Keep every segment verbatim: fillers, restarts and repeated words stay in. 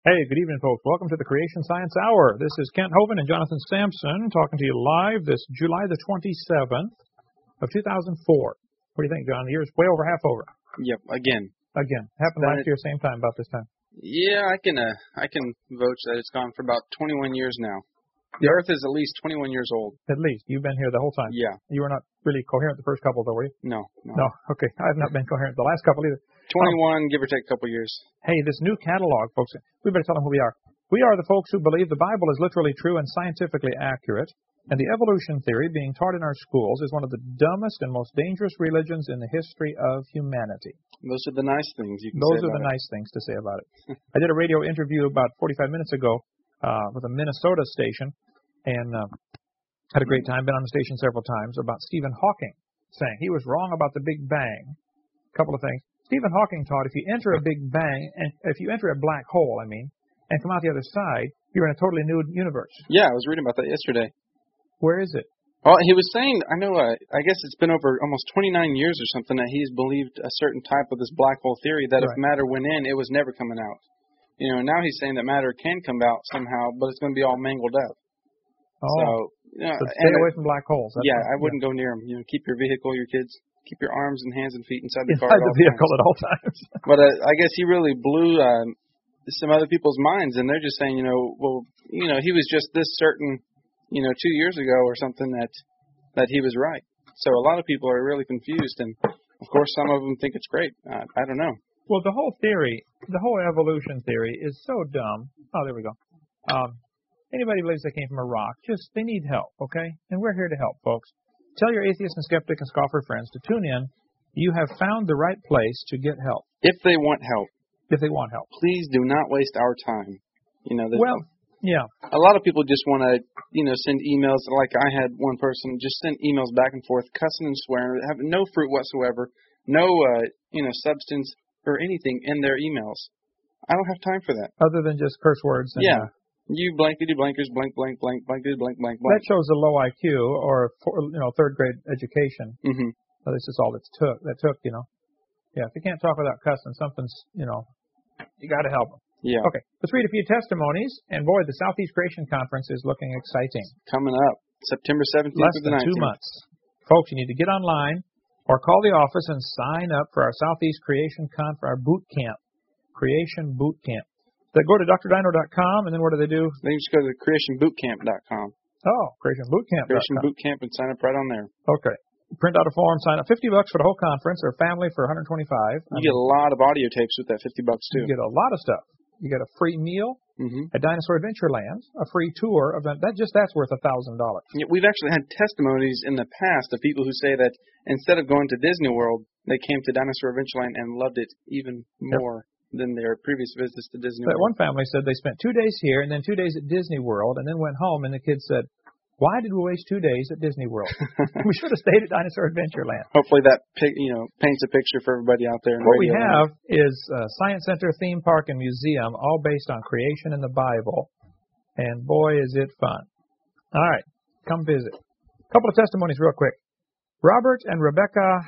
Hey, good evening, folks. Welcome to the Creation Science Hour. This is Kent Hovind and Jonathan Sampson talking to you live this July the twenty-seventh of two thousand four. What do you think, John? The year's way over half over. Yep, again. Again. Happened last year, same time, about this time. Yeah, I can uh, I can vote that it's gone for about twenty-one years now. The Yep. Earth is at least twenty-one years old. At least. You've been here the whole time. Yeah. You were not really coherent the first couple, though, were you? No, no. No. Okay. I have not been coherent the last couple either. twenty-one, give or take a couple years. Hey, this new catalog, folks, we better tell them who we are. We are the folks who believe the Bible is literally true and scientifically accurate, and the evolution theory being taught in our schools is one of the dumbest and most dangerous religions in the history of humanity. Those are the nice things you can Those say are about the it. nice things to say about it. I did a radio interview about forty-five minutes ago uh, with a Minnesota station, and uh, had a great time, been on the station several times, about Stephen Hawking, saying he was wrong about the Big Bang. A couple of things. Stephen Hawking taught if you enter a Big Bang, and if you enter a black hole, I mean, and come out the other side, you're in a totally new universe. Yeah, I was reading about that yesterday. Where is it? Well, he was saying, I know, uh, I guess it's been over almost twenty-nine years or something that he's believed a certain type of this black hole theory that Right. if matter went in, it was never coming out. You know, and now he's saying that matter can come out somehow, but it's going to be all mangled up. Oh, So, you know, so stay and, away from black holes. That's yeah, what- I wouldn't go near them. You know, keep your vehicle, your kids, keep your arms and hands and feet inside the car. Inside at the all vehicle times. at all times. But uh, I guess he really blew uh, some other people's minds, and they're just saying, you know, well, you know, he was just this certain, you know, two years ago or something that that he was right. So a lot of people are really confused, and of course, some of them think it's great. Uh, I don't know. Well, the whole theory, the whole evolution theory is so dumb. Oh, there we go. Um, anybody believes they came from a rock, just, they need help, okay? And we're here to help, folks. Tell your atheist and skeptic and scoffer friends to tune in. You have found the right place to get help, If they want help, if they want help. please do not waste our time. You know, there's Well, yeah. a lot of people just want to, you know, send emails. Like I had one person just send emails back and forth, cussing and swearing, having no fruit whatsoever, no, uh, you know, substance or anything in their emails. I don't have time for that. Other than just curse words. And, Yeah. uh, You blankety blankers, blank, blank, blank, blankety blank, blank, that blank. shows a low I Q or, for, you know, third grade education. Mm-hmm. At least that's all that's took, that took, you know. Yeah, if you can't talk without cussing, something's, you know, you got to help them. Yeah. Okay, let's read a few testimonies. And boy, the Southeast Creation Conference is looking exciting. Coming up September seventeenth Less to the than nineteenth. two months. Folks, you need to get online or call the office and sign up for our Southeast Creation Conference, our boot camp, Creation Boot Camp. They go to D R dino dot com, and then what do they do? Then you just go to creation boot camp dot com. Oh, creation boot camp dot com. Creation Boot Camp and sign up right on there. Okay. Print out a form, sign up. fifty bucks for the whole conference, or family for one hundred twenty-five. You get a lot of audio tapes with that fifty bucks You too. get a lot of stuff. You get a free meal Mm-hmm. at Dinosaur Adventureland, a free tour of that. That just that's worth a thousand dollars. Yeah, we've actually had testimonies in the past of people who say that instead of going to Disney World, they came to Dinosaur Adventureland and loved it even more than their previous visits to Disney That World. one family said they spent two days here and then two days at Disney World, and then went home, and the kids said, "Why did we waste two days at Disney World? We should have stayed at Dinosaur Adventureland." Hopefully that pic, you know, paints a picture for everybody out there. In What we Radio Land. have is a Science Center, theme park, and museum, all based on creation and the Bible. And boy, is it fun. All right, come visit. A couple of testimonies real quick. Robert and Rebecca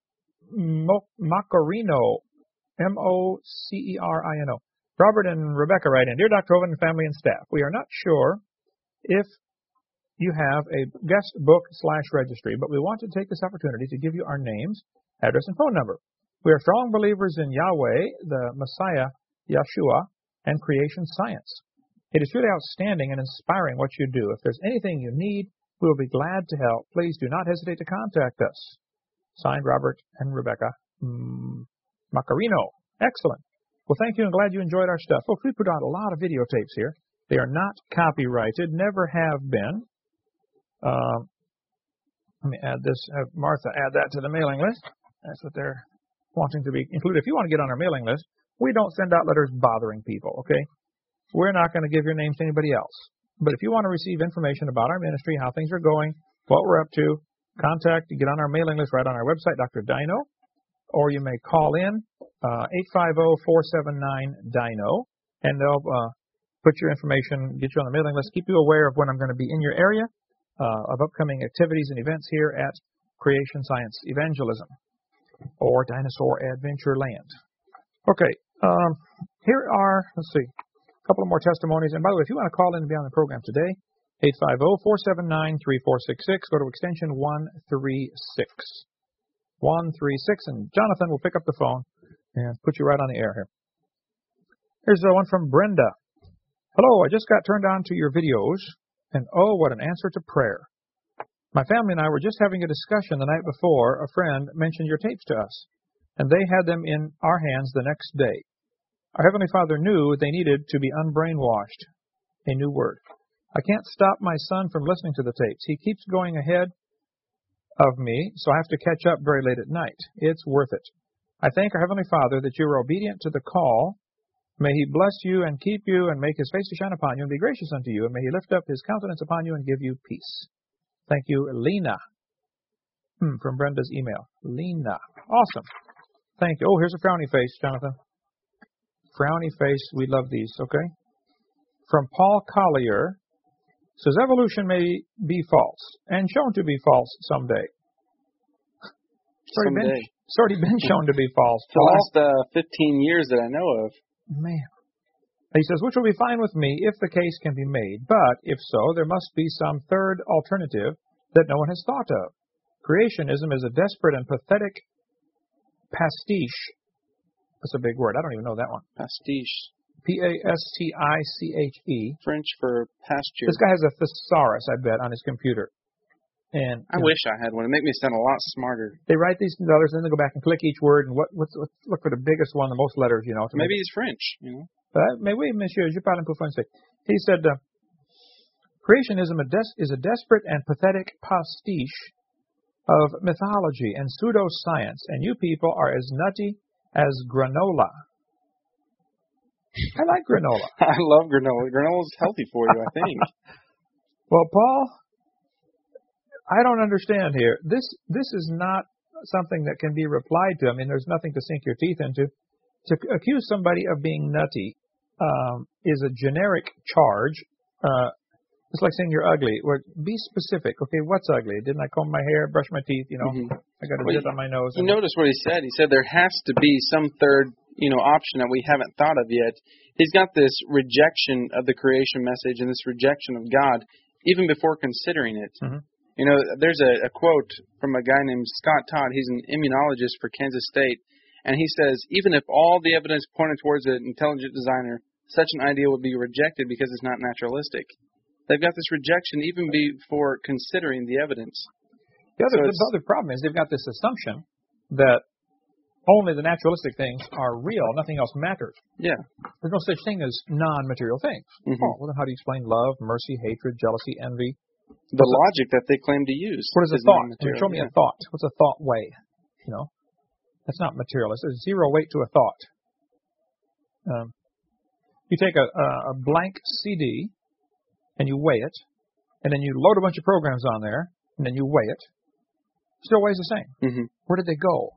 Mo- Macarino, M O C E R I N O. Robert and Rebecca write in, "Dear Doctor Hovind and family and staff, we are not sure if you have a guest book slash registry, but we want to take this opportunity to give you our names, address, and phone number. We are strong believers in Yahweh, the Messiah, Yeshua, and creation science. It is truly outstanding and inspiring what you do. If there's anything you need, we will be glad to help. Please do not hesitate to contact us." Signed, Robert and Rebecca mm, Macarino. Excellent. Well, thank you, and glad you enjoyed our stuff. Folks, we put out a lot of videotapes here. They are not copyrighted, never have been. Um, let me add this. Have Martha add that to the mailing list. That's what they're wanting to be included. If you want to get on our mailing list, we don't send out letters bothering people, okay? We're not going to give your names to anybody else. But if you want to receive information about our ministry, how things are going, what we're up to, contact, get on our mailing list right on our website, Doctor Dino, or you may call in, uh, eight five zero, four seven nine, D I N O, and they'll uh, put your information, get you on the mailing list, keep you aware of when I'm going to be in your area, uh, of upcoming activities and events here at Creation Science Evangelism, or Dinosaur Adventure Land. Okay, um, here are, let's see, couple of more testimonies. And by the way, if you want to call in and be on the program today, eight five zero, four seven nine, three four six six. Go to extension one three six. one three six. And Jonathan will pick up the phone and put you right on the air here. Here's the one from Brenda. Hello, I just got turned on to your videos, and oh, what an answer to prayer. My family and I were just having a discussion the night before a friend mentioned your tapes to us, and they had them in our hands the next day. Our Heavenly Father knew they needed to be unbrainwashed. A new word. I can't stop my son from listening to the tapes. He keeps going ahead of me, so I have to catch up very late at night. It's worth it. I thank our Heavenly Father that you were obedient to the call. May He bless you and keep you and make His face to shine upon you and be gracious unto you, and may He lift up His countenance upon you and give you peace. Thank you, Lena, hmm, from Brenda's email. Lena. Awesome. Thank you. Oh, here's a frowny face, Jonathan. Frowny face. We love these, okay? From Paul Collier. Says evolution may be false and shown to be false someday. It's already, someday. Been, it's already been shown to be false. For the last uh, fifteen years that I know of. Man. He says, which will be fine with me if the case can be made, but if so, there must be some third alternative that no one has thought of. Creationism is a desperate and pathetic pastiche. That's a big word. I don't even know that one. Pastiche. P A S T I C H E. French for pasture. This guy has a thesaurus, I bet, on his computer. And I know, wish I had one. It make me sound a lot smarter. They write these letters, and then they go back and click each word, and what, what's, what's, look for the biggest one, the most letters, you know. Maybe make, he's French, you know. Uh, mais oui, monsieur, je parle un peu français. He said, uh, creationism is a desperate and pathetic pastiche of mythology and pseudoscience, and you people are as nutty as granola. I like granola. I love granola. Granola's healthy for you, I think. Well, Paul, I don't understand here. This this is not something that can be replied to. I mean, there's nothing to sink your teeth into. To accuse somebody of being nutty um, is a generic charge. Uh, it's like saying you're ugly. Well, be specific. Okay, what's ugly? Didn't I comb my hair, brush my teeth? You know, mm-hmm. I got a well, zit on my nose. You notice what he said. He said there has to be some third, you know, option that we haven't thought of yet. He's got this rejection of the creation message and this rejection of God even before considering it. Mm-hmm. You know, there's a, a quote from a guy named Scott Todd. He's an immunologist for Kansas State. And he says, even if all the evidence pointed towards an intelligent designer, such an idea would be rejected because it's not naturalistic. They've got this rejection even before considering the evidence. The other, so the other problem is they've got this assumption that only the naturalistic things are real. Nothing else matters. Yeah. There's no such thing as non-material things. Mm-hmm. Oh, well, then how do you explain love, mercy, hatred, jealousy, envy? The What's logic a, that they claim to use. What is a thought? I mean, show me yeah. a thought. What's a thought weigh? You know, that's not materialist. There's zero weight to a thought. Um, you take a, a blank C D and you weigh it, and then you load a bunch of programs on there, and then you weigh it. Still weighs the same. Mm-hmm. Where did they go?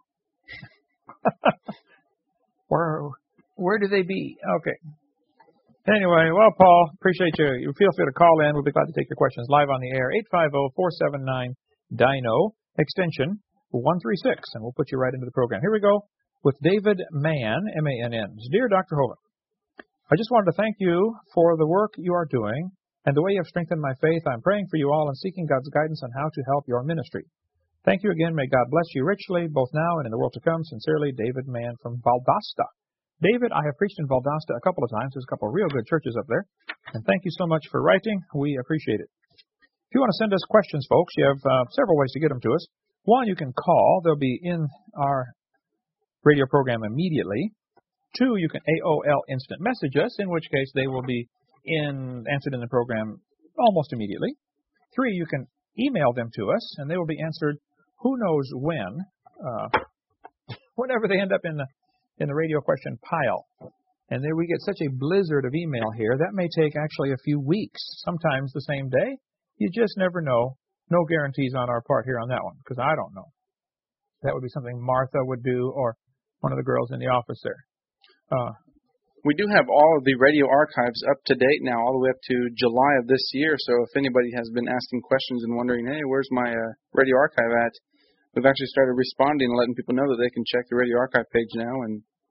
where where do they be? Okay. Anyway, well, Paul, appreciate you. You feel free to call in. We'll be glad to take your questions live on the air. eight five zero, four seven nine, D I N O, extension one three six, and we'll put you right into the program. Here we go with David Mann, M A N N. Dear Doctor Hovind, I just wanted to thank you for the work you are doing and the way you have strengthened my faith. I'm praying for you all and seeking God's guidance on how to help your ministry. Thank you again. May God bless you richly, both now and in the world to come. Sincerely, David Mann from Valdosta. David, I have preached in Valdosta a couple of times. There's a couple of real good churches up there. And thank you so much for writing. We appreciate it. If you want to send us questions, folks, you have uh, several ways to get them to us. One, you can call. They'll be in our radio program immediately. Two, you can A O L instant message us, in which case they will be in answered in the program almost immediately. Three, you can email them to us, and they will be answered who knows when, uh, whenever they end up in the in the radio question pile. And then we get such a blizzard of email here, that may take actually a few weeks, sometimes the same day. You just never know. No guarantees on our part here on that one, because I don't know. That would be something Martha would do, or one of the girls in the office there. Uh, we do have all of the radio archives up to date now, all the way up to July of this year. So if anybody has been asking questions and wondering, hey, where's my uh, radio archive at? We've actually started responding and letting people know that they can check the radio archive page now and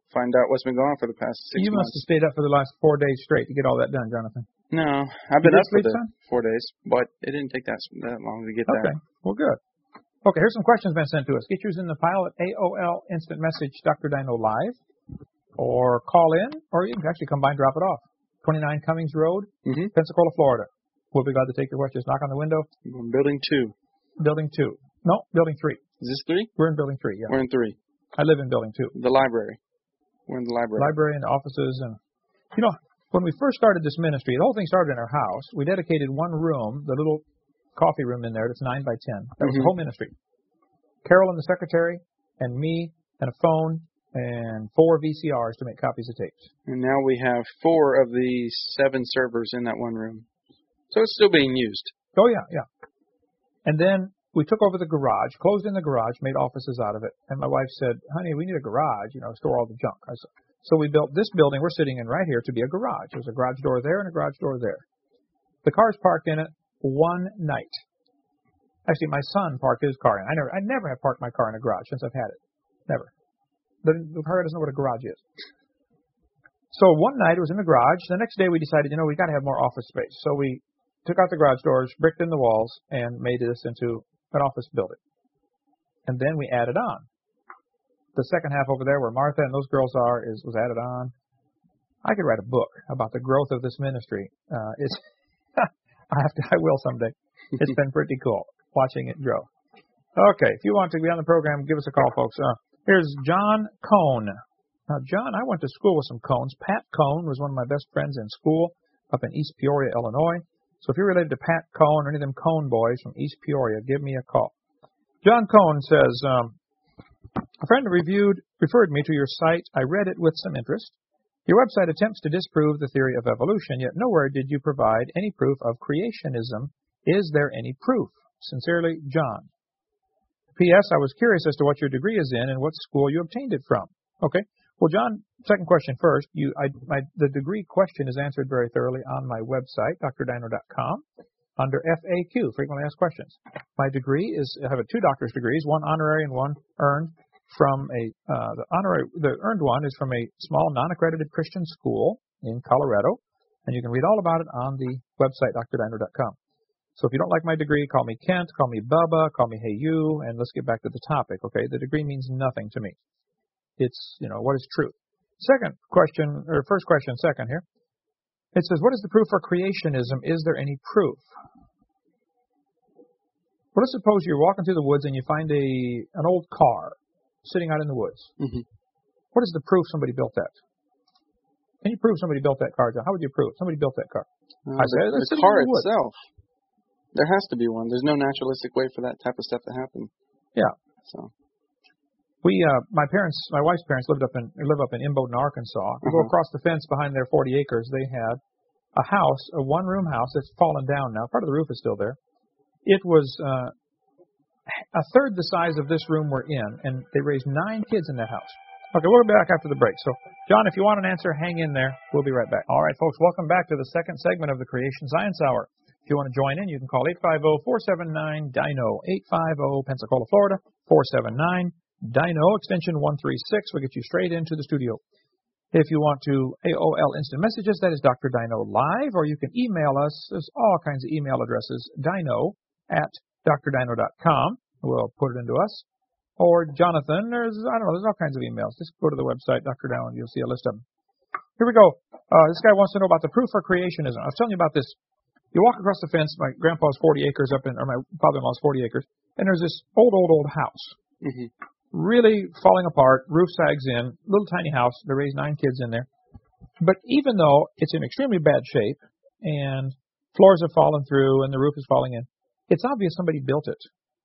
find out what's been going on for the past six you months. must have stayed up for the last four days straight to get all that done, Jonathan. No, I've been You up for did sleep, the son? four days, but it didn't take that that long to get Okay, that. well, good. Okay, here's some questions been sent to us. Get yours in the file at A O L Instant Message Doctor Dino Live, or call in, or you can actually come by and drop it off. twenty-nine Cummings Road, Mm-hmm. Pensacola, Florida. We'll be glad to take your questions. Knock on the window. Building two. Building two. No, building three. Is this three? We're in building three, yeah. We're in three. I live in building two. The library. We're in the library. Library and offices. And, you know, when we first started this ministry, the whole thing started in our house. We dedicated one room, the little coffee room in there that's nine by ten. That was Mhm. the whole ministry. Carol and the secretary, and me, and a phone, and four V C Rs to make copies of tapes. And now we have four of the seven servers in that one room. So it's still being used. Oh, yeah, yeah. And then we took over the garage, closed in the garage, made offices out of it. And my wife said, honey, we need a garage, you know, store all the junk. I said, so we built this building we're sitting in right here to be a garage. There's a garage door there and a garage door there. The car's parked in it one night. Actually, my son parked his car in. I never, I never have parked my car in a garage since I've had it. Never. The, the car doesn't know what a garage is. So one night it was in the garage. The next day we decided, you know, we got to have more office space. So we took out the garage doors, bricked in the walls, and made this into an office building. And then we added on. The second half over there where Martha and those girls are is was added on. I could write a book about the growth of this ministry. Uh, it's I have to, I will someday. It's been pretty cool watching it grow. Okay, if you want to be on the program, give us a call, folks. Uh, here's John Cohn. Now, John, I went to school with some Cohns. Pat Cohn was one of my best friends in school up in East Peoria, Illinois. So if you're related to Pat Cohn or any of them Cohn boys from East Peoria, give me a call. John Cohn says, um, a friend reviewed, referred me to your site. I read it with some interest. Your website attempts to disprove the theory of evolution, yet nowhere did you provide any proof of creationism. Is there any proof? Sincerely, John. P S. I was curious as to what your degree is in and what school you obtained it from. Okay. Well, John, second question first. You, I, my, the degree question is answered very thoroughly on my website, D R dino dot com, under F A Q, frequently asked questions. My degree is, I have a two doctor's degrees, one honorary and one earned from a, uh, the honorary, the earned one is from a small non-accredited Christian school in Colorado, and you can read all about it on the website, D R dino dot com. So if you don't like my degree, call me Kent, call me Bubba, call me Hey You, and let's get back to the topic, okay? The degree means nothing to me. It's, you know, what is truth? Second question, or first question, second here. It says, what is the proof for creationism? Is there any proof? Well, let's suppose you're walking through the woods and you find a an old car sitting out in the woods. Mm-hmm. What is the proof somebody built that? Can you prove somebody built that car, John? How would you prove somebody built that car? Uh, I said, the, the car itself. There has to be one. There's no naturalistic way for that type of stuff to happen. Yeah. So. We, uh, my parents, my wife's parents lived up in, live up in Imboden, Arkansas. We Uh-huh. go across the fence behind their forty acres. They had a house, a one-room house that's fallen down now. Part of the roof is still there. It was uh, a third the size of this room we're in, and they raised nine kids in that house. Okay, we'll be back after the break. So, John, if you want an answer, hang in there. We'll be right back. All right, folks, welcome back to the second segment of the Creation Science Hour. If you want to join in, you can call eight five zero, four seven nine, D I N O, eight five zero, Pensacola, Florida, four seven nine, D I N O, extension one three six. We'll get you straight into the studio. If you want to A O L Instant Messages, that is Doctor Dino Live, or you can email us. There's all kinds of email addresses, dino at D R dino dot com. We'll put it into us. Or Jonathan, there's, I don't know, there's all kinds of emails. Just go to the website, Doctor Dino, and you'll see a list of them. Here we go. Uh, this guy wants to know about the proof for creationism. I was telling you about this. You walk across the fence, my grandpa's forty acres up in, or my father-in-law's forty acres, and there's this old, old, old house. Mm-hmm. Really falling apart, roof sags in, little tiny house. They raised nine kids in there. But even though it's in extremely bad shape, and floors have fallen through, and the roof is falling in, it's obvious somebody built it.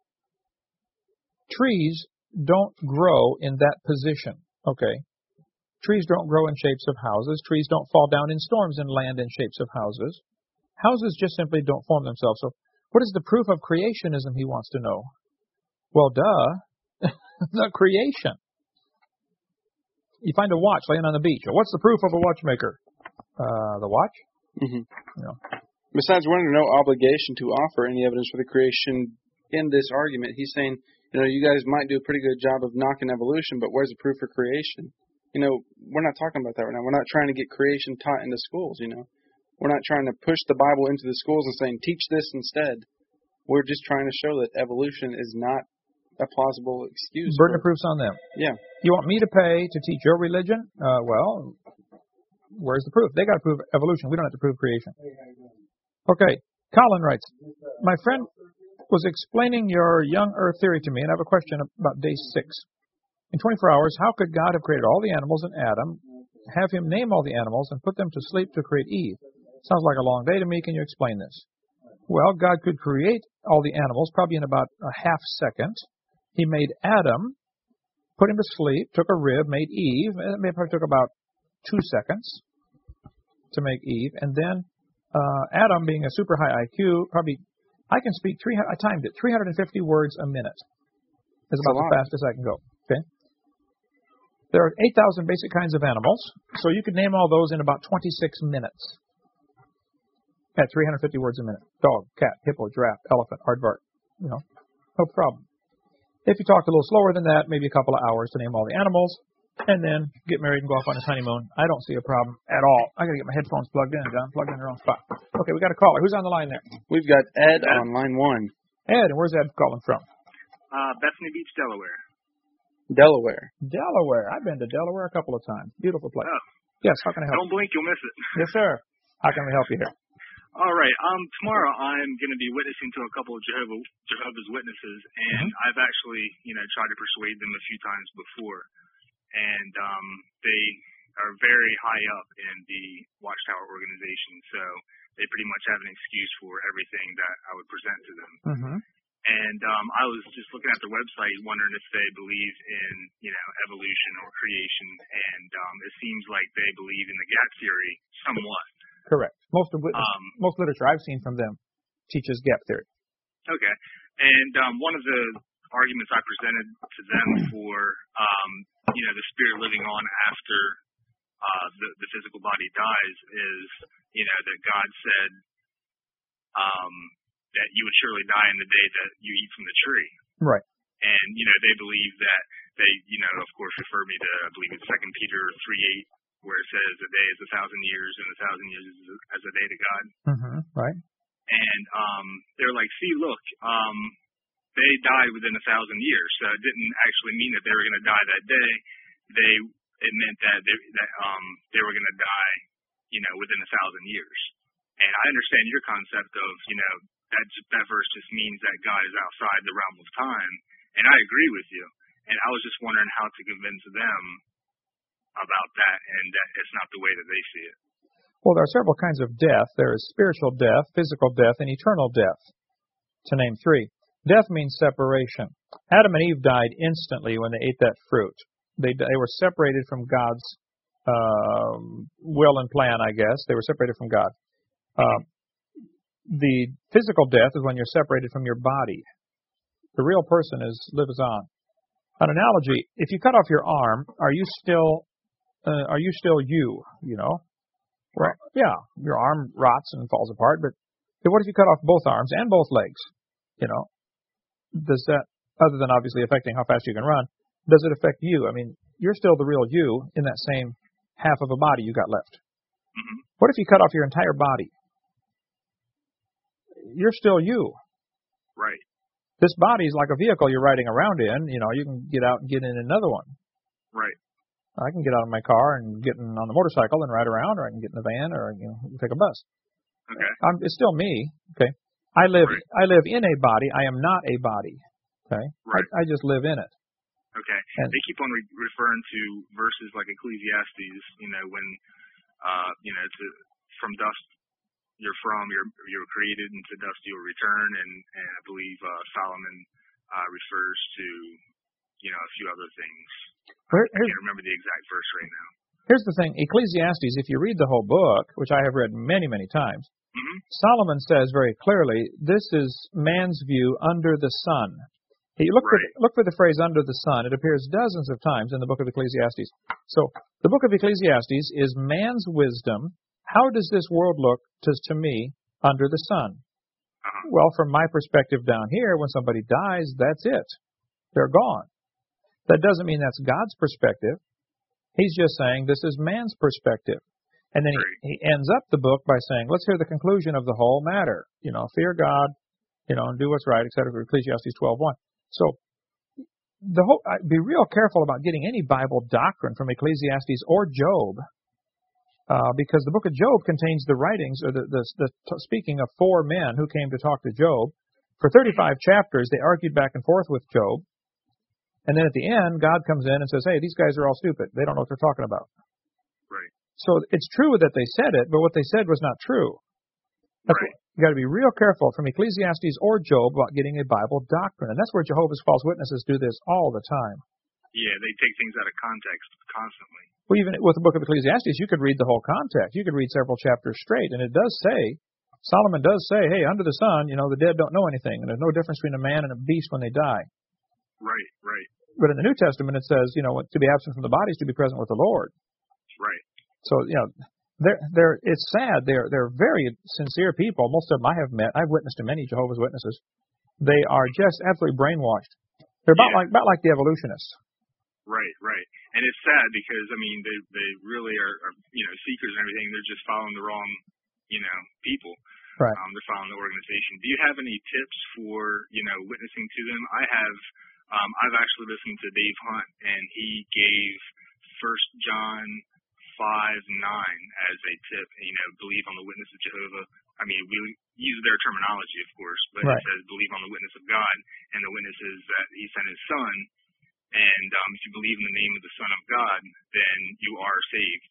Trees don't grow in that position, okay? Trees don't grow in shapes of houses. Trees don't fall down in storms and land in shapes of houses. Houses just simply don't form themselves. So what is the proof of creationism, he wants to know? Well, duh, the creation. You find a watch laying on the beach. What's the proof of a watchmaker? Uh, the watch? Mm-hmm. You know. Besides, we're under no obligation to offer any evidence for the creation in this argument. He's saying, you know, you guys might do a pretty good job of knocking evolution, but where's the proof for creation? you know, we're not talking about that right now. We're not trying to get creation taught into schools, you know. We're not trying to push the Bible into the schools and saying, teach this instead. We're just trying to show that evolution is not a plausible excuse. Burden for, of proof's on them. Yeah. You want me to pay to teach your religion? Uh, well, where's the proof? They got to prove evolution. We don't have to prove creation. Okay. Colin writes, my friend was explaining your young earth theory to me, and I have a question about day six. In twenty-four hours, how could God have created all the animals in Adam, have him name all the animals, and put them to sleep to create Eve? Sounds like a long day to me. Can you explain this? Well, God could create all the animals probably in about a half second. He made Adam, put him to sleep, took a rib, made Eve. It probably took about two seconds to make Eve. And then uh, Adam, being a super high I Q, probably, I can speak, three hundred, I timed it, three hundred fifty words a minute. That's about the fastest I can go. Okay. There are eight thousand basic kinds of animals, so you could name all those in about twenty-six minutes. At three hundred fifty words a minute. Dog, cat, hippo, giraffe, elephant, aardvark. You know, no problem. If you talked a little slower than that, maybe a couple of hours to name all the animals, and then get married and go off on his honeymoon. I don't see a problem at all. I got to get my headphones plugged in, John. Plugged in the wrong spot. Okay, we got a caller. Who's on the line there? We've got Ed on line one. Ed, and where's Ed calling from? Uh, Bethany Beach, Delaware. Delaware. Delaware. I've been to Delaware a couple of times. Beautiful place. Oh. Yes, how can I help? Don't blink, you'll miss it. Yes, sir. How can we help you here? All right. Um, tomorrow I'm going to be witnessing to a couple of Jehovah, Jehovah's Witnesses, and mm-hmm. I've actually, you know, tried to persuade them a few times before, and um, they are very high up in the Watchtower organization, so they pretty much have an excuse for everything that I would present to them. Mm-hmm. And um, I was just looking at their website, wondering if they believe in, you know, evolution or creation, and um, it seems like they believe in the gap theory somewhat. Correct. Most of um, most literature I've seen from them teaches gap theory. Okay. And um, one of the arguments I presented to them for, um, you know, the spirit living on after uh, the, the physical body dies is, you know, that God said um, that you would surely die in the day that you eat from the tree. Right. And, you know, they believe that they, you know, of course, refer me to, I believe it's Second Peter three eight, where it says a day is a thousand years and a thousand years is as a day to God. Mm-hmm. Right. And um, they're like, see, look, um, they died within a thousand years, so it didn't actually mean that they were going to die that day. They it meant that they that um they were going to die, you know, within a thousand years. And I understand your concept of, you know, that that verse just means that God is outside the realm of time, and I agree with you. And I was just wondering how to convince them about that, and that it's not the way that they see it. Well, there are several kinds of death. There is spiritual death, physical death, and eternal death, to name three. Death means separation. Adam and Eve died instantly when they ate that fruit. They they were separated from God's uh, will and plan, I guess. They were separated from God. Uh, the physical death is when you're separated from your body. The real person is lives on. An analogy: if you cut off your arm, are you still uh, are you still you? You know. Well, yeah, your arm rots and falls apart, but what if you cut off both arms and both legs? You know, does that, other than obviously affecting how fast you can run, does it affect you? I mean, you're still the real you in that same half of a body you got left. Mm-hmm. What if you cut off your entire body? You're still you. Right. This body is like a vehicle you're riding around in. You know, you can get out and get in another one. Right. I can get out of my car and get in on the motorcycle and ride around, or I can get in the van, or you know, take a bus. Okay. I'm, it's still me. Okay. I live. Right. I live in a body. I am not a body. Okay. Right. I, I just live in it. Okay. And they keep on re- referring to verses like Ecclesiastes. You know, when uh, you know, to from dust you're from, you're you're created, and to dust you'll return. And, and I believe uh, Solomon uh, refers to, you know, a few other things. Where, I can't remember the exact verse right now. Here's the thing. Ecclesiastes, if you read the whole book, which I have read many, many times, mm-hmm. Solomon says very clearly, this is man's view under the sun. You look, right. for, look for the phrase under the sun. It appears dozens of times in the book of Ecclesiastes. So the book of Ecclesiastes is man's wisdom. How does this world look to, to me under the sun? Uh-huh. Well, from my perspective down here, when somebody dies, that's it. They're gone. That doesn't mean that's God's perspective. He's just saying this is man's perspective. And then he, he ends up the book by saying, let's hear the conclusion of the whole matter. You know, fear God, you know, and do what's right, et cetera, Ecclesiastes twelve one. So the whole, be real careful about getting any Bible doctrine from Ecclesiastes or Job, uh, because the book of Job contains the writings, or the, the, the speaking of four men who came to talk to Job. For thirty-five chapters, they argued back and forth with Job. And then at the end, God comes in and says, hey, these guys are all stupid. They don't know what they're talking about. Right. So it's true that they said it, but what they said was not true. That's Right. You've got to be real careful from Ecclesiastes or Job about getting a Bible doctrine. And that's where Jehovah's False Witnesses do this all the time. Yeah, they take things out of context constantly. Well, even with the book of Ecclesiastes, you could read the whole context. You could read several chapters straight. And it does say, Solomon does say, hey, under the sun, you know, the dead don't know anything. And there's no difference between a man and a beast when they die. Right, right, But in the New Testament, it says, you know, to be absent from the body is to be present with the Lord. right. So, you know, they're, they're, it's sad. They're, they're very sincere people. Most of them I have met. I've witnessed to many Jehovah's Witnesses. They are just absolutely brainwashed. They're about Yeah. like, about like the evolutionists. Right, right. And it's sad because, I mean, they they really are, are, you know, seekers and everything. They're just following the wrong, you know, people. Right. Um, they're following the organization. Do you have any tips for, you know, witnessing to them? I have, um, I've actually listened to Dave Hunt, and he gave First John five nine as a tip. You know, believe on the witness of Jehovah. I mean, we use their terminology, of course, but Right. it says believe on the witness of God, and the witness is that He sent His Son. And um, if you believe in the name of the Son of God, then you are saved.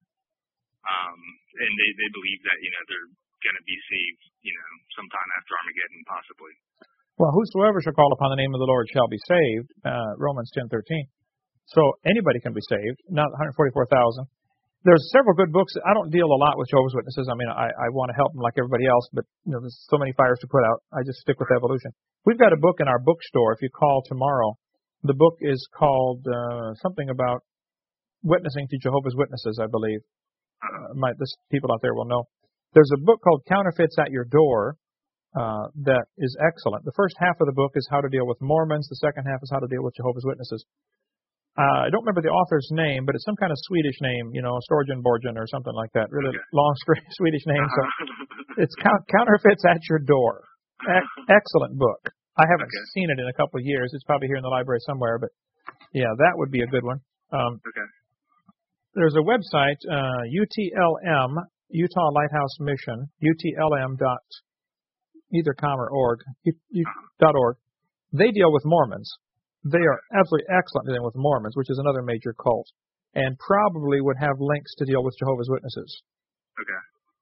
Um, and they, they believe that, you know, they're going to be saved, you know, sometime after Armageddon, possibly. Well, whosoever shall call upon the name of the Lord shall be saved, uh, Romans ten thirteen. So anybody can be saved, not one hundred forty-four thousand. There's several good books. I don't deal a lot with Jehovah's Witnesses. I mean, I, I want to help them like everybody else, but, you know, there's so many fires to put out. I just stick with evolution. We've got a book in our bookstore. If you call tomorrow, the book is called uh, something about witnessing to Jehovah's Witnesses, I believe. Uh, my, this people out there will know. There's a book called Counterfeits at Your Door uh, that is excellent. The first half of the book is how to deal with Mormons. The second half is how to deal with Jehovah's Witnesses. Uh, I don't remember the author's name, but it's some kind of Swedish name, you know, Storgenborgen or something like that. Really Okay. long Swedish name. So it's count, Counterfeits at Your Door. E- excellent book. I haven't Okay. seen it in a couple of years. It's probably here in the library somewhere, but yeah, that would be a good one. Um, Okay. there's a website, uh, U T L M, Utah Lighthouse Mission, U T L M dot either com or org, dot org. They deal with Mormons. They are absolutely excellent dealing with Mormons, which is another major cult, and probably would have links to deal with Jehovah's Witnesses. Okay.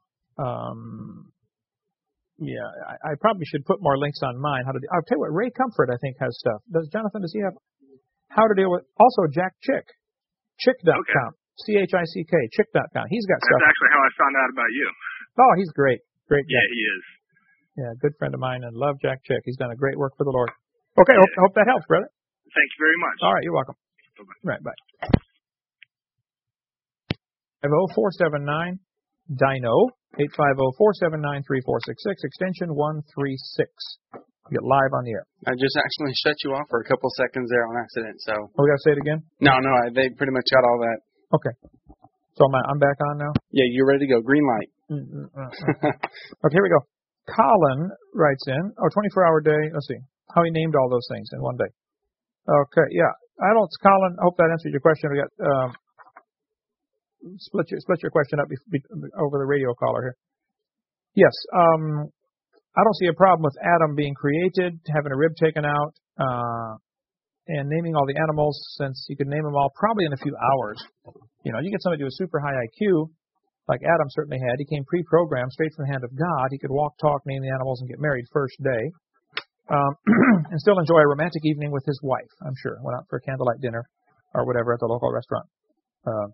Um, yeah, I, I probably should put more links on mine. How to? I'll tell you what, Ray Comfort I think has stuff. Does Jonathan? Does he have? How to deal with? Also, Jack Chick, chick dot com, C H I C K, chick dot com. He's got That's stuff. actually how I found out about you. Oh, he's great, great guy. Yeah, he is. Yeah, good friend of mine, and love Jack Chick. He's done a great work for the Lord. Okay, hope, hope that helps, brother. Thank you very much. All right, you're welcome. Bye-bye. Right, bye. five oh four seven nine Dino, eight five zero, four seven nine, three four six six, extension one three six. Get live on the air. I just accidentally shut you off for a couple seconds there on accident. So Oh, we got to say it again? no, no, I, they pretty much got all that. Okay. So I'm, I'm back on now? Yeah, you're ready to go. Green light. Okay, here we go. Colin writes in, oh, twenty-four hour day. Let's see how he named all those things in one day. Okay, yeah. I don't, Colin, I hope that answered your question. We got, um, split your, split your question up be, be, over the radio caller here. Yes, um, I don't see a problem with Adam being created, having a rib taken out, uh, and naming all the animals, since you could name them all probably in a few hours. You know, you get somebody with super high I Q, like Adam certainly had. He came pre-programmed, straight from the hand of God. He could walk, talk, name the animals, and get married first day. Um, and still enjoy a romantic evening with his wife, I'm sure. Went out for a candlelight dinner or whatever at the local restaurant. Uh,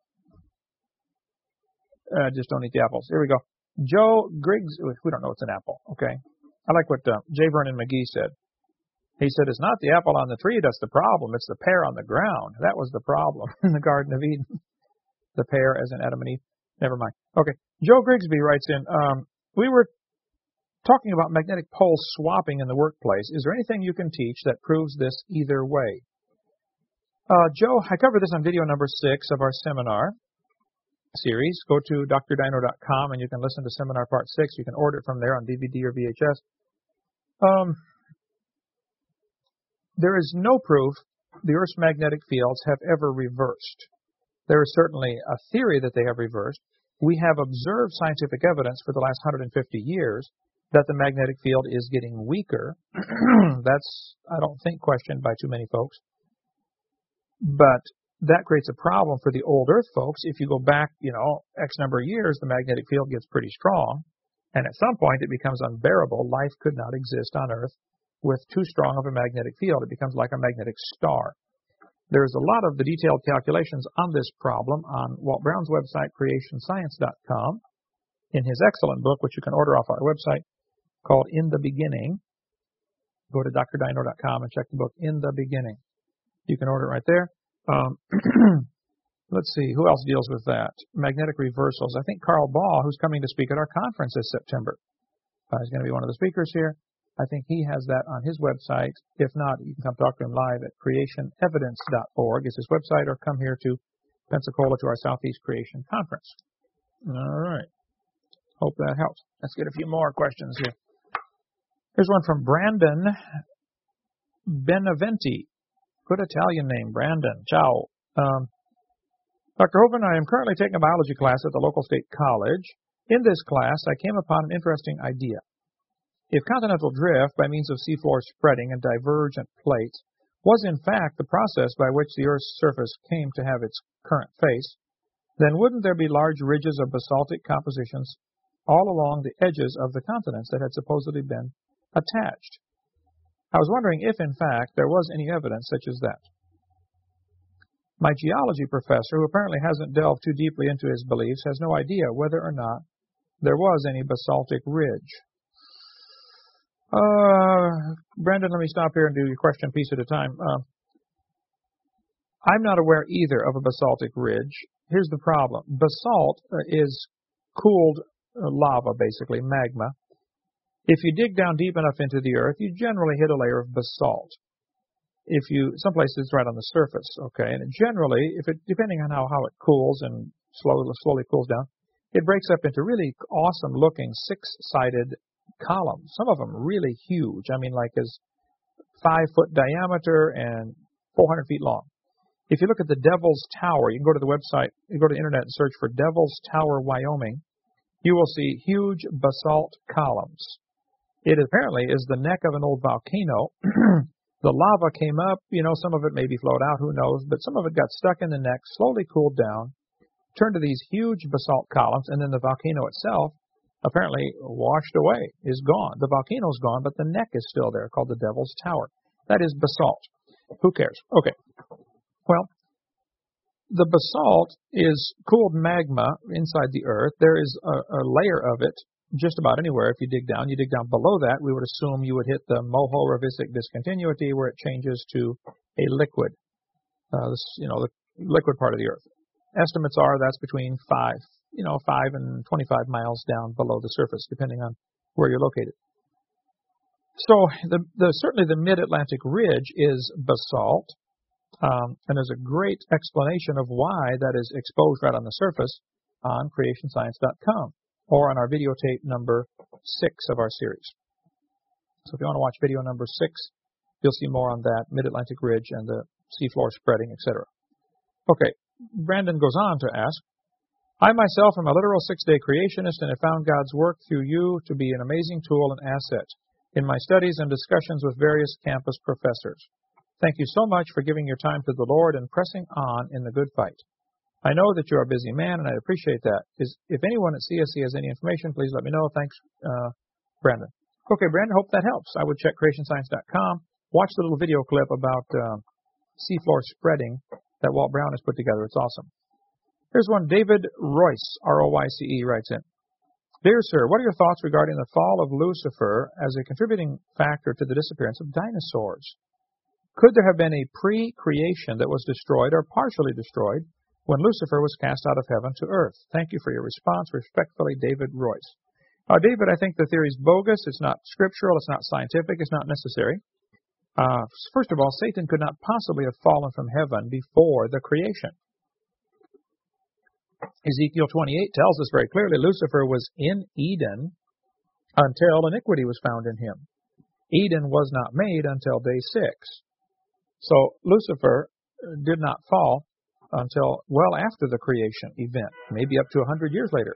uh, just don't eat the apples. Here we go. Joe Griggs, we don't know it's an apple, okay? I like what uh, J. Vernon McGee said. He said, it's not the apple on the tree that's the problem, it's the pear on the ground. That was the problem in the Garden of Eden. The pear as in Adam and Eve. Never mind. Okay. Joe Grigsby writes in, um, we were talking about magnetic pole swapping in the workplace. Is there anything you can teach that proves this either way? Uh, Joe, I covered this on video number six of our seminar series. Go to D R dino dot com and you can listen to seminar part six. You can order it from there on D V D or V H S. Um, there is no proof the Earth's magnetic fields have ever reversed. There is certainly a theory that they have reversed. We have observed scientific evidence for the last one hundred fifty years that the magnetic field is getting weaker. That's, I don't think, questioned by too many folks. But that creates a problem for the old Earth folks. If you go back, you know, X number of years, the magnetic field gets pretty strong. And at some point, it becomes unbearable. Life could not exist on Earth with too strong of a magnetic field. It becomes like a magnetic star. There's a lot of the detailed calculations on this problem on Walt Brown's website, creation science dot com, in his excellent book, which you can order off our website, called In the Beginning. Go to D R dino dot com and check the book, In the Beginning. You can order it right there. Um, let's see, who else deals with that? Magnetic reversals. I think Carl Ball, who's coming to speak at our conference this September, uh, is going to be one of the speakers here. I think he has that on his website. If not, you can come talk to him live at creation evidence dot org is his website, or come here to Pensacola to our Southeast Creation Conference. All right. Hope that helps. Let's get a few more questions here. Here's one from Brandon Beneventi. Good Italian name, Brandon. Ciao. Um, Doctor Hovind, I am currently taking a biology class at the local state college. In this class, I came upon an interesting idea. If continental drift, by means of seafloor spreading and divergent plates, was in fact the process by which the Earth's surface came to have its current face, then wouldn't there be large ridges of basaltic compositions all along the edges of the continents that had supposedly been attached? I was wondering if, in fact, there was any evidence such as that. My geology professor, who apparently hasn't delved too deeply into his beliefs, has no idea whether or not there was any basaltic ridge. Uh, Brandon, let me stop here and do your question piece at a time. Uh, I'm not aware either of a basaltic ridge. Here's the problem. Basalt uh, is cooled uh, lava, basically, magma. If you dig down deep enough into the Earth, you generally hit a layer of basalt. If you, some places it's right on the surface, okay, and it generally, if it, depending on how, how it cools and slowly, slowly cools down, it breaks up into really awesome-looking six-sided columns. Some of them really huge. I mean, like as five-foot diameter and four hundred feet long. If you look at the Devil's Tower, you can go to the website, you go to the internet and search for Devil's Tower, Wyoming. You will see huge basalt columns. It apparently is the neck of an old volcano. The lava came up, you know, some of it maybe flowed out, who knows, but some of it got stuck in the neck, slowly cooled down, turned to these huge basalt columns, and then the volcano itself apparently washed away, is gone. The volcano's gone, but the neck is still there, called the Devil's Tower. That is basalt. Who cares? Okay. Well, the basalt is cooled magma inside the Earth. There is a, a layer of it just about anywhere. If you dig down, you dig down below that, we would assume you would hit the Moho-Revisic discontinuity, where it changes to a liquid, uh, this, you know, the liquid part of the Earth. Estimates are that's between five, you know, five and twenty-five miles down below the surface, depending on where you're located. So the, the certainly the Mid-Atlantic Ridge is basalt, um, and there's a great explanation of why that is exposed right on the surface on creation science dot com. Or on our videotape number six of our series. So if you want to watch video number six, you'll see more on that, Mid-Atlantic Ridge and the seafloor spreading, et cetera. Okay, Brandon goes on to ask, I myself am a literal six-day creationist and have found God's work through you to be an amazing tool and asset in my studies and discussions with various campus professors. Thank you so much for giving your time to the Lord and pressing on in the good fight. I know that you're a busy man, and I appreciate that. Is, if anyone at C S C has any information, please let me know. Thanks, uh, Brandon. Okay, Brandon, hope that helps. I would check creation science dot com. Watch the little video clip about uh, seafloor spreading that Walt Brown has put together. It's awesome. Here's one. David Royce, R O Y C E, writes in. Dear sir, what are your thoughts regarding the fall of Lucifer as a contributing factor to the disappearance of dinosaurs? Could there have been a pre-creation that was destroyed or partially destroyed when Lucifer was cast out of heaven to earth? Thank you for your response. Respectfully, David Royce. Uh, David, I think the theory is bogus. It's not scriptural. It's not scientific. It's not necessary. Uh, first of all, Satan could not possibly have fallen from heaven before the creation. Ezekiel twenty-eight tells us very clearly Lucifer was in Eden until iniquity was found in him. Eden was not made until day six. So Lucifer did not fall until well after the creation event, maybe up to one hundred years later.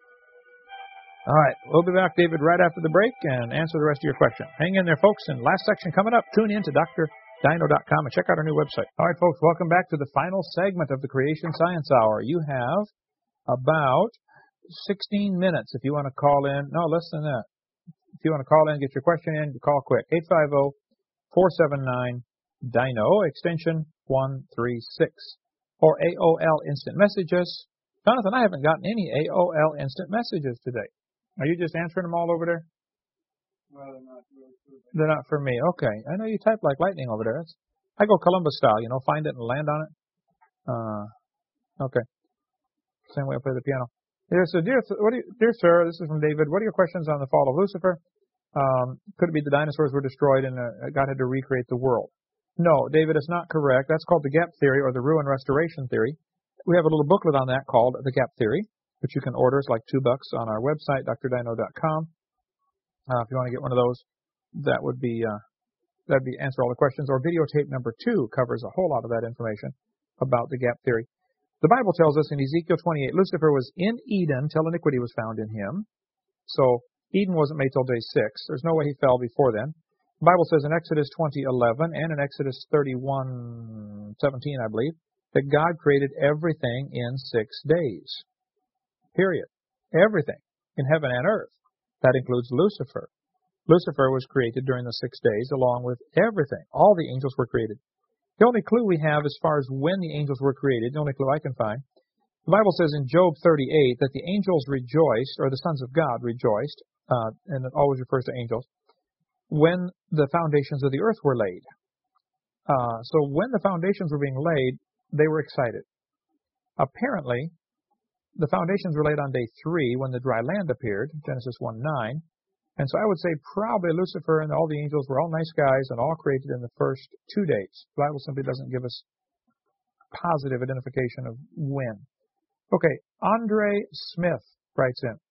All right, we'll be back, David, right after the break and answer the rest of your question. Hang in there, folks. And last section coming up. Tune in to D R Dino dot com and check out our new website. All right, folks, welcome back to the final segment of the Creation Science Hour. You have about sixteen minutes if you want to call in. No, less than that. If you want to call in, get your question in, call quick. eight five zero, four seven nine, D I N O, extension one three six. Or A O L Instant Messages. Jonathan, I haven't gotten any A O L Instant Messages today. Are you just answering them all over there? Well, they're not really for me. They're not for me. Okay. I know you type like lightning over there. That's, I go Columbus style, you know, find it and land on it. Uh, okay. Same way I play the piano. Dear, so dear, what do you, dear sir, this is from David. What are your questions on the fall of Lucifer? Um, could it be the dinosaurs were destroyed and uh, God had to recreate the world? No, David, it's not correct. That's called the gap theory or the ruin restoration theory. We have a little booklet on that called The Gap Theory, which you can order. It's like two bucks on our website, D R Dino dot com. Uh, if you want to get one of those, that would be uh, that'd be answer all the questions. Or videotape number two covers a whole lot of that information about the gap theory. The Bible tells us in Ezekiel twenty-eight, Lucifer was in Eden till iniquity was found in him. So Eden wasn't made till day six. There's no way he fell before then. The Bible says in Exodus twenty eleven and in Exodus thirty-one seventeen, I believe, that God created everything in six days. Period. Everything in heaven and earth. That includes Lucifer. Lucifer was created during the six days along with everything. All the angels were created. The only clue we have as far as when the angels were created, the only clue I can find, the Bible says in Job thirty-eight that the angels rejoiced, or the sons of God rejoiced, uh, and it always refers to angels, when the foundations of the earth were laid. Uh, so when the foundations were being laid, they were excited. Apparently, the foundations were laid on day three when the dry land appeared, Genesis one nine. And so I would say probably Lucifer and all the angels were all nice guys and all created in the first two days. The Bible simply doesn't give us positive identification of when. Okay, Andre Smith writes in.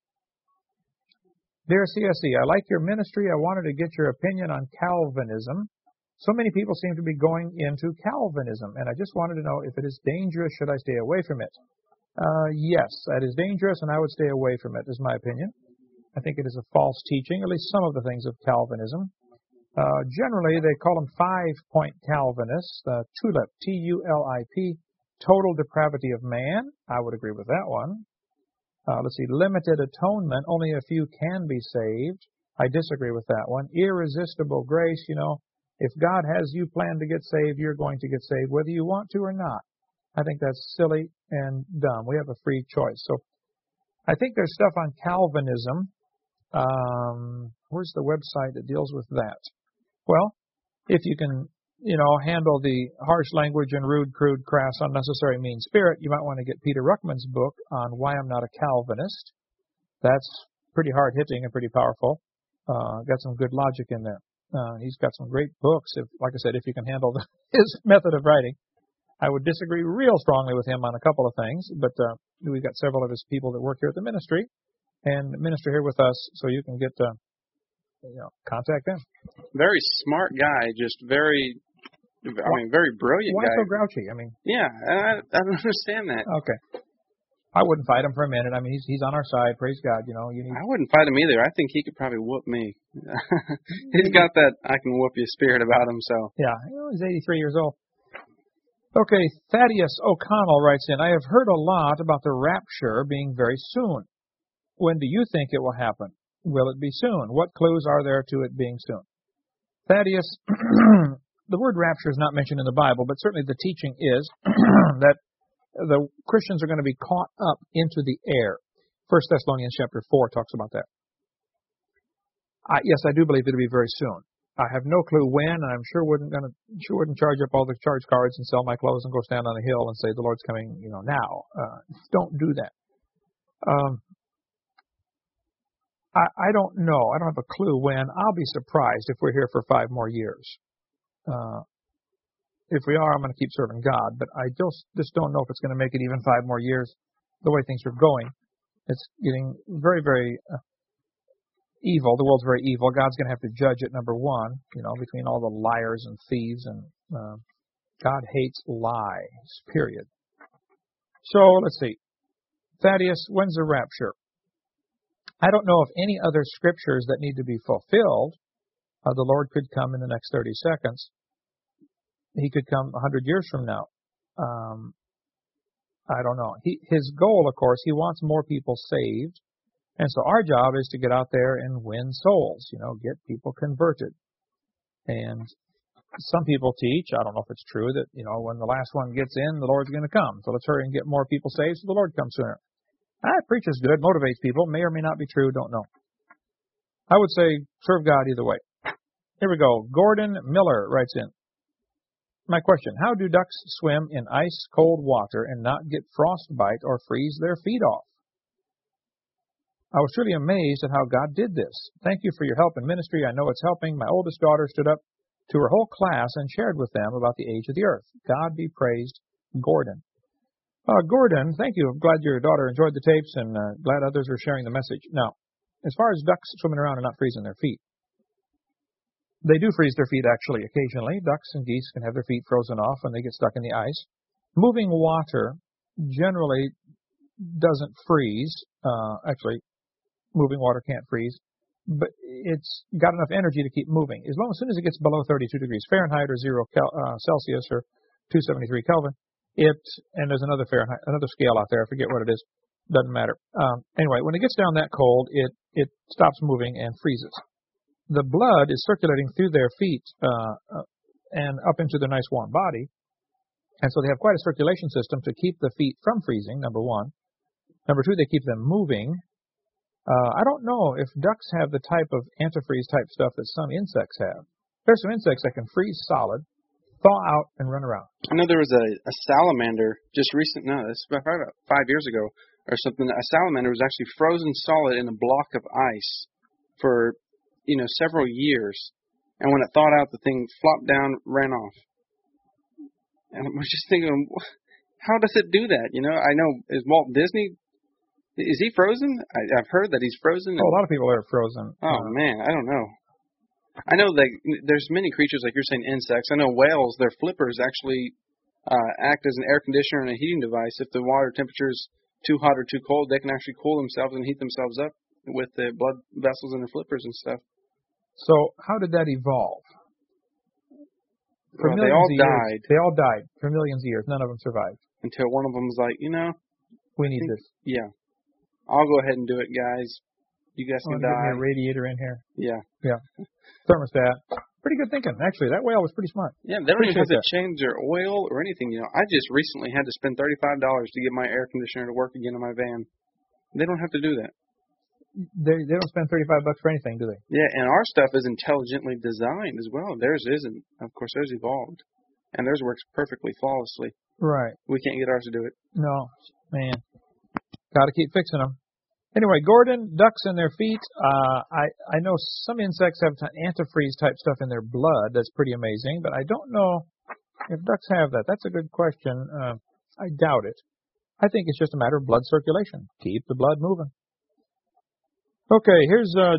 Dear C S E, I like your ministry. I wanted to get your opinion on Calvinism. So many people seem to be going into Calvinism, and I just wanted to know if it is dangerous, should I stay away from it? Uh, yes, that is dangerous, and I would stay away from it, is my opinion. I think it is a false teaching, at least some of the things of Calvinism. Uh, generally, they call them five-point Calvinists, uh, TULIP, T U L I P, total depravity of man. I would agree with that one. Uh, let's see, limited atonement, only a few can be saved. I disagree with that one. Irresistible grace, you know, if God has you planned to get saved, you're going to get saved, whether you want to or not. I think that's silly and dumb. We have a free choice. So I think there's stuff on Calvinism. Um, where's the website that deals with that? Well, if you can, you know, handle the harsh language and rude, crude, crass, unnecessary, mean spirit, you might want to get Peter Ruckman's book on Why I'm Not a Calvinist. That's pretty hard-hitting and pretty powerful. Uh, got some good logic in there. Uh, he's got some great books. If, like I said, if you can handle the, his method of writing. I would disagree real strongly with him on a couple of things, but uh, we've got several of his people that work here at the ministry and minister here with us, so you can get, uh, you know, contact them. Very smart guy, just very, I mean, very brilliant Why guy. Why so grouchy? I mean, yeah, I, I don't understand that. Okay. I wouldn't fight him for a minute. I mean, he's he's on our side. Praise God. You know, you need. I wouldn't fight him either. I think he could probably whoop me. He's got that I can whoop you spirit about him. So yeah, you know, he's eighty-three years old. Okay, Thaddeus O'Connell writes in, I have heard a lot about the rapture being very soon. When do you think it will happen? Will it be soon? What clues are there to it being soon? Thaddeus, the word rapture is not mentioned in the Bible, but certainly the teaching is that the Christians are going to be caught up into the air. First Thessalonians chapter four talks about that. I, yes, I do believe it'll be very soon. I have no clue when, and I'm sure wouldn't gonna sure wouldn't charge up all the charge cards and sell my clothes and go stand on a hill and say the Lord's coming, you know, now. Uh, don't do that. Um, I, I don't know. I don't have a clue when. I'll be surprised if we're here for five more years. Uh, if we are, I'm going to keep serving God, but I just just don't know if it's going to make it even five more years. The way things are going, it's getting very, very uh, evil. The world's very evil. God's going to have to judge it. Number one, you know, between all the liars and thieves, and uh, God hates lies. Period. So let's see. Thaddeus, when's the rapture? I don't know of any other scriptures that need to be fulfilled. Uh, the Lord could come in the next thirty seconds. He could come a hundred years from now. Um, I don't know. He, his goal, of course, he wants more people saved. And so our job is to get out there and win souls, you know, get people converted. And some people teach, I don't know if it's true, that, you know, when the last one gets in, the Lord's going to come. So let's hurry and get more people saved so the Lord comes sooner. That preaches good, motivates people, may or may not be true, don't know. I would say serve God either way. Here we go. Gordon Miller writes in. My question, how do ducks swim in ice-cold water and not get frostbite or freeze their feet off? I was truly amazed at how God did this. Thank you for your help in ministry. I know it's helping. My oldest daughter stood up to her whole class and shared with them about the age of the earth. God be praised, Gordon. Uh, Gordon, thank you. I'm glad your daughter enjoyed the tapes and uh, glad others are sharing the message. Now, as far as ducks swimming around and not freezing their feet, they do freeze their feet, actually, occasionally. Ducks and geese can have their feet frozen off when they get stuck in the ice. Moving water generally doesn't freeze. Uh, actually, moving water can't freeze, but it's got enough energy to keep moving. As long as soon as it gets below thirty-two degrees Fahrenheit or zero Kel, uh, Celsius or two seventy-three Kelvin, it, and there's another Fahrenheit, another scale out there, I forget what it is, doesn't matter. Um, anyway, when it gets down that cold, it, it stops moving and freezes. The blood is circulating through their feet uh, uh, and up into their nice warm body. And so they have quite a circulation system to keep the feet from freezing, number one. Number two, they keep them moving. Uh, I don't know if ducks have the type of antifreeze type stuff that some insects have. There's some insects that can freeze solid, thaw out, and run around. I know there was a, a salamander just recent, no, this was about five years ago or something. A salamander was actually frozen solid in a block of ice for you know, several years, and when it thawed out, the thing flopped down, ran off. And I was just thinking, how does it do that? You know, I know, is Walt Disney, is he frozen? I, I've heard that he's frozen. Oh, a lot of people are frozen. Oh, uh, man, I don't know. I know that there's many creatures, like you're saying, insects. I know whales, their flippers actually uh, act as an air conditioner and a heating device. If the water temperature is too hot or too cold, they can actually cool themselves and heat themselves up with the blood vessels in their flippers and stuff. So how did that evolve? For well, they all years, died. They all died for millions of years. None of them survived. Until one of them was like, you know, we need this. Yeah, I'll go ahead and do it, guys. You guys can die. Get me a radiator in here. Yeah. Yeah. Thermostat. Pretty good thinking. Actually, that whale was pretty smart. Yeah, they don't Appreciate even have that. to change their oil or anything. You know, I just recently had to spend thirty-five dollars to get my air conditioner to work again in my van. They don't have to do that. They they don't spend thirty-five bucks for anything, do they? Yeah, and our stuff is intelligently designed as well. Theirs isn't. Of course, theirs evolved, and theirs works perfectly flawlessly. Right. We can't get ours to do it. No, man. Got to keep fixing them. Anyway, Gordon, ducks in their feet. Uh, I I know some insects have antifreeze type stuff in their blood. That's pretty amazing, but I don't know if ducks have that. That's a good question. Uh, I doubt it. I think it's just a matter of blood circulation. Keep the blood moving. Okay, here's uh,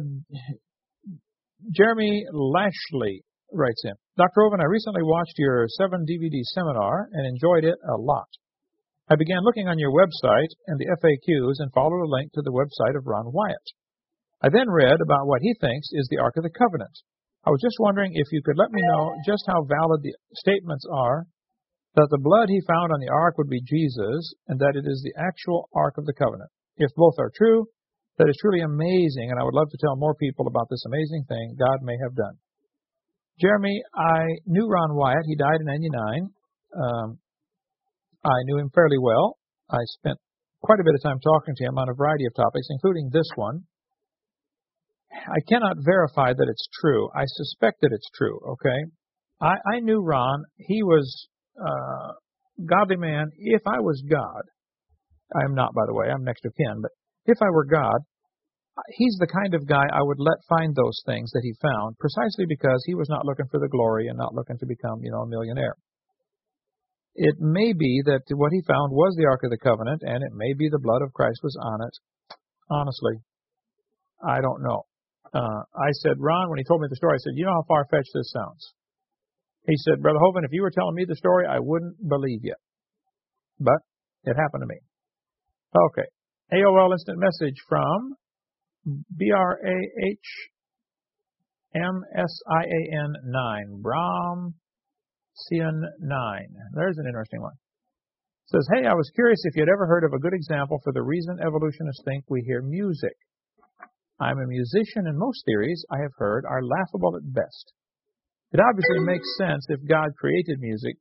Jeremy Lashley writes in. Doctor Owen, I recently watched your seven D V D seminar and enjoyed it a lot. I began looking on your website and the F A Qs and followed a link to the website of Ron Wyatt. I then read about what he thinks is the Ark of the Covenant. I was just wondering if you could let me know just how valid the statements are that the blood he found on the Ark would be Jesus and that it is the actual Ark of the Covenant. If both are true, that is truly amazing, and I would love to tell more people about this amazing thing God may have done. Jeremy, I knew Ron Wyatt. He died in ninety-nine. Um, I knew him fairly well. I spent quite a bit of time talking to him on a variety of topics, including this one. I cannot verify that it's true. I suspect that it's true, okay? I, I knew Ron. He was uh, a godly man. If I was God, I am not, by the way. I'm next of kin, but if I were God, he's the kind of guy I would let find those things that he found, precisely because he was not looking for the glory and not looking to become, you know, a millionaire. It may be that what he found was the Ark of the Covenant, and it may be the blood of Christ was on it. Honestly, I don't know. Uh, I said, Ron, when he told me the story, I said, you know how far-fetched this sounds? He said, Brother Hovind, if you were telling me the story, I wouldn't believe you. But it happened to me. Okay. A O L instant message from B R A H M S I A N nine. Bram Cian nine. There's an interesting one. It says, hey, I was curious if you'd ever heard of a good example for the reason evolutionists think we hear music. I'm a musician, and most theories I have heard are laughable at best. It obviously makes sense if God created music,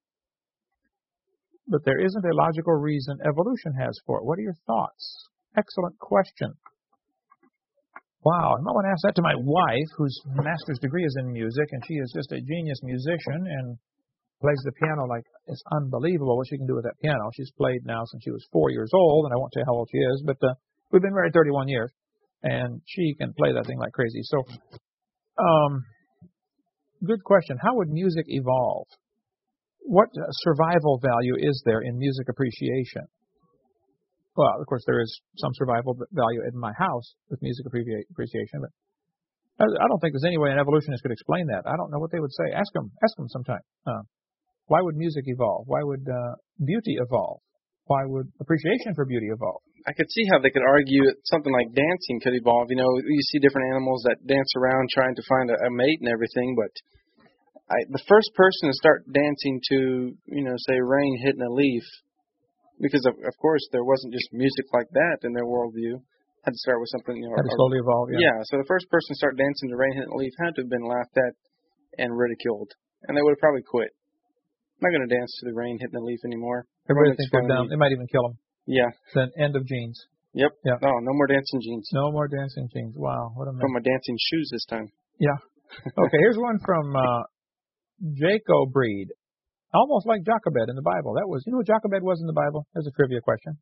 but there isn't a logical reason evolution has for it. What are your thoughts? Excellent question. Wow, I might want to ask that to my wife, whose master's degree is in music, and she is just a genius musician and plays the piano like it's unbelievable what she can do with that piano. She's played now since she was four years old, and I won't tell you how old she is, but uh, we've been married thirty-one years, and she can play that thing like crazy. So, um, good question. How would music evolve? What survival value is there in music appreciation? Well, of course, there is some survival value in my house with music appreciation, but I don't think there's any way an evolutionist could explain that. I don't know what they would say. Ask them, ask them sometime. Uh, why would music evolve? Why would uh, beauty evolve? Why would appreciation for beauty evolve? I could see how they could argue that something like dancing could evolve. You know, you see different animals that dance around trying to find a, a mate and everything, but I, the first person to start dancing to, you know, say rain hitting a leaf, because of, of course there wasn't just music like that in their worldview. Had to start with something, you know. Had to slowly evolve, yeah. Yeah, so the first person to start dancing to rain hitting a leaf had to have been laughed at and ridiculed, and they would have probably quit. I'm not going to dance to the rain hitting the leaf anymore. Everybody thinks they're dumb. They might even kill them. Yeah. Then end of jeans. Yep. Yeah. No, no more dancing jeans. No more dancing jeans. Wow, what a mess. Put my dancing shoes this time. Yeah. Okay, here's one from uh, Jacob Breed. Almost like Jochebed in the Bible. That was, you know what Jochebed was in the Bible? There's a trivia question.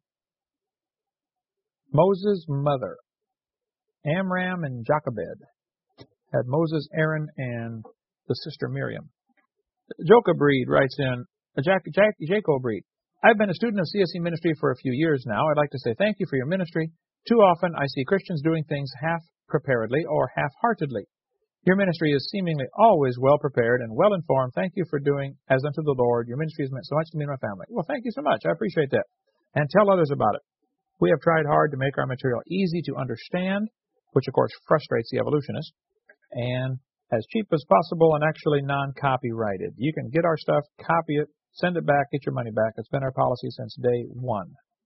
Moses' mother, Amram and Jochebed, had Moses, Aaron, and the sister Miriam. Jacob Breed writes in, uh, Jack, Jack, Jacob Breed, I've been a student of C S C ministry for a few years now. I'd like to say thank you for your ministry. Too often I see Christians doing things half-preparedly or half-heartedly. Your ministry is seemingly always well-prepared and well-informed. Thank you for doing as unto the Lord. Your ministry has meant so much to me and my family. Well, thank you so much. I appreciate that. And tell others about it. We have tried hard to make our material easy to understand, which of course frustrates the evolutionist, and as cheap as possible and actually non-copyrighted. You can get our stuff, copy it, send it back, get your money back. It's been our policy since day one.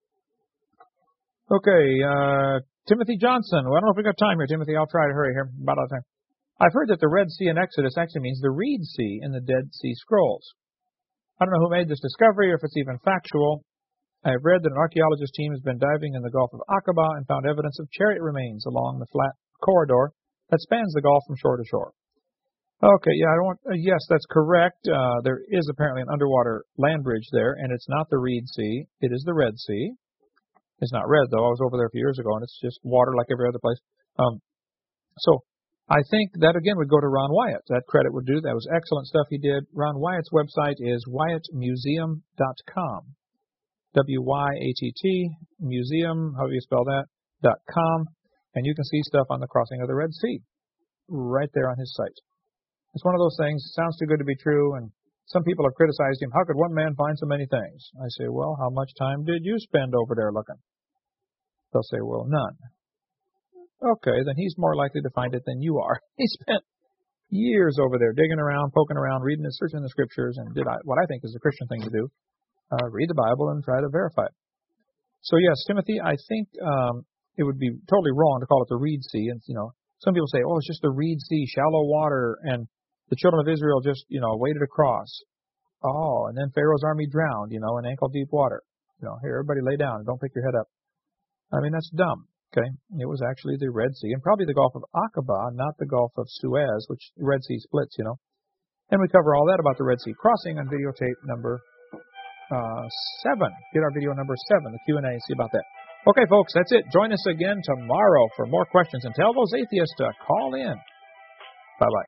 Okay, uh, Timothy Johnson. Well, I don't know if we've got time here, Timothy. I'll try to hurry here. About out of time. I've heard that the Red Sea in Exodus actually means the Reed Sea in the Dead Sea Scrolls. I don't know who made this discovery or if it's even factual. I've read that an archaeologist team has been diving in the Gulf of Aqaba and found evidence of chariot remains along the flat corridor that spans the Gulf from shore to shore. Okay, yeah, I don't want, uh, yes, that's correct. Uh, there is apparently an underwater land bridge there, and it's not the Reed Sea. It is the Red Sea. It's not red, though. I was over there a few years ago, and it's just water like every other place. Um, so I think that, again, would go to Ron Wyatt. That credit would do. That was excellent stuff he did. Ron Wyatt's website is wyatt museum dot com. W Y A T T, museum, however you spell that, dot com. And you can see stuff on the crossing of the Red Sea right there on his site. It's one of those things, it sounds too good to be true, and some people have criticized him. How could one man find so many things? I say, well, how much time did you spend over there looking? They'll say, well, none. Okay, then he's more likely to find it than you are. He spent years over there digging around, poking around, reading and searching the scriptures, and did what I think is a Christian thing to do, uh, read the Bible and try to verify it. So, yes, Timothy, I think um, it would be totally wrong to call it the Reed Sea. And, you know, some people say, oh, it's just the Reed Sea, shallow water, and the children of Israel just, you know, waded across. Oh, and then Pharaoh's army drowned, you know, in ankle-deep water. You know, here, everybody lay down. Don't pick your head up. I mean, that's dumb. Okay, it was actually the Red Sea, and probably the Gulf of Aqaba, not the Gulf of Suez, which the Red Sea splits, you know. And we cover all that about the Red Sea crossing on videotape number uh, seven. Get our video number seven, the Q and A, see about that. Okay, folks, that's it. Join us again tomorrow for more questions, and tell those atheists to call in. Bye-bye.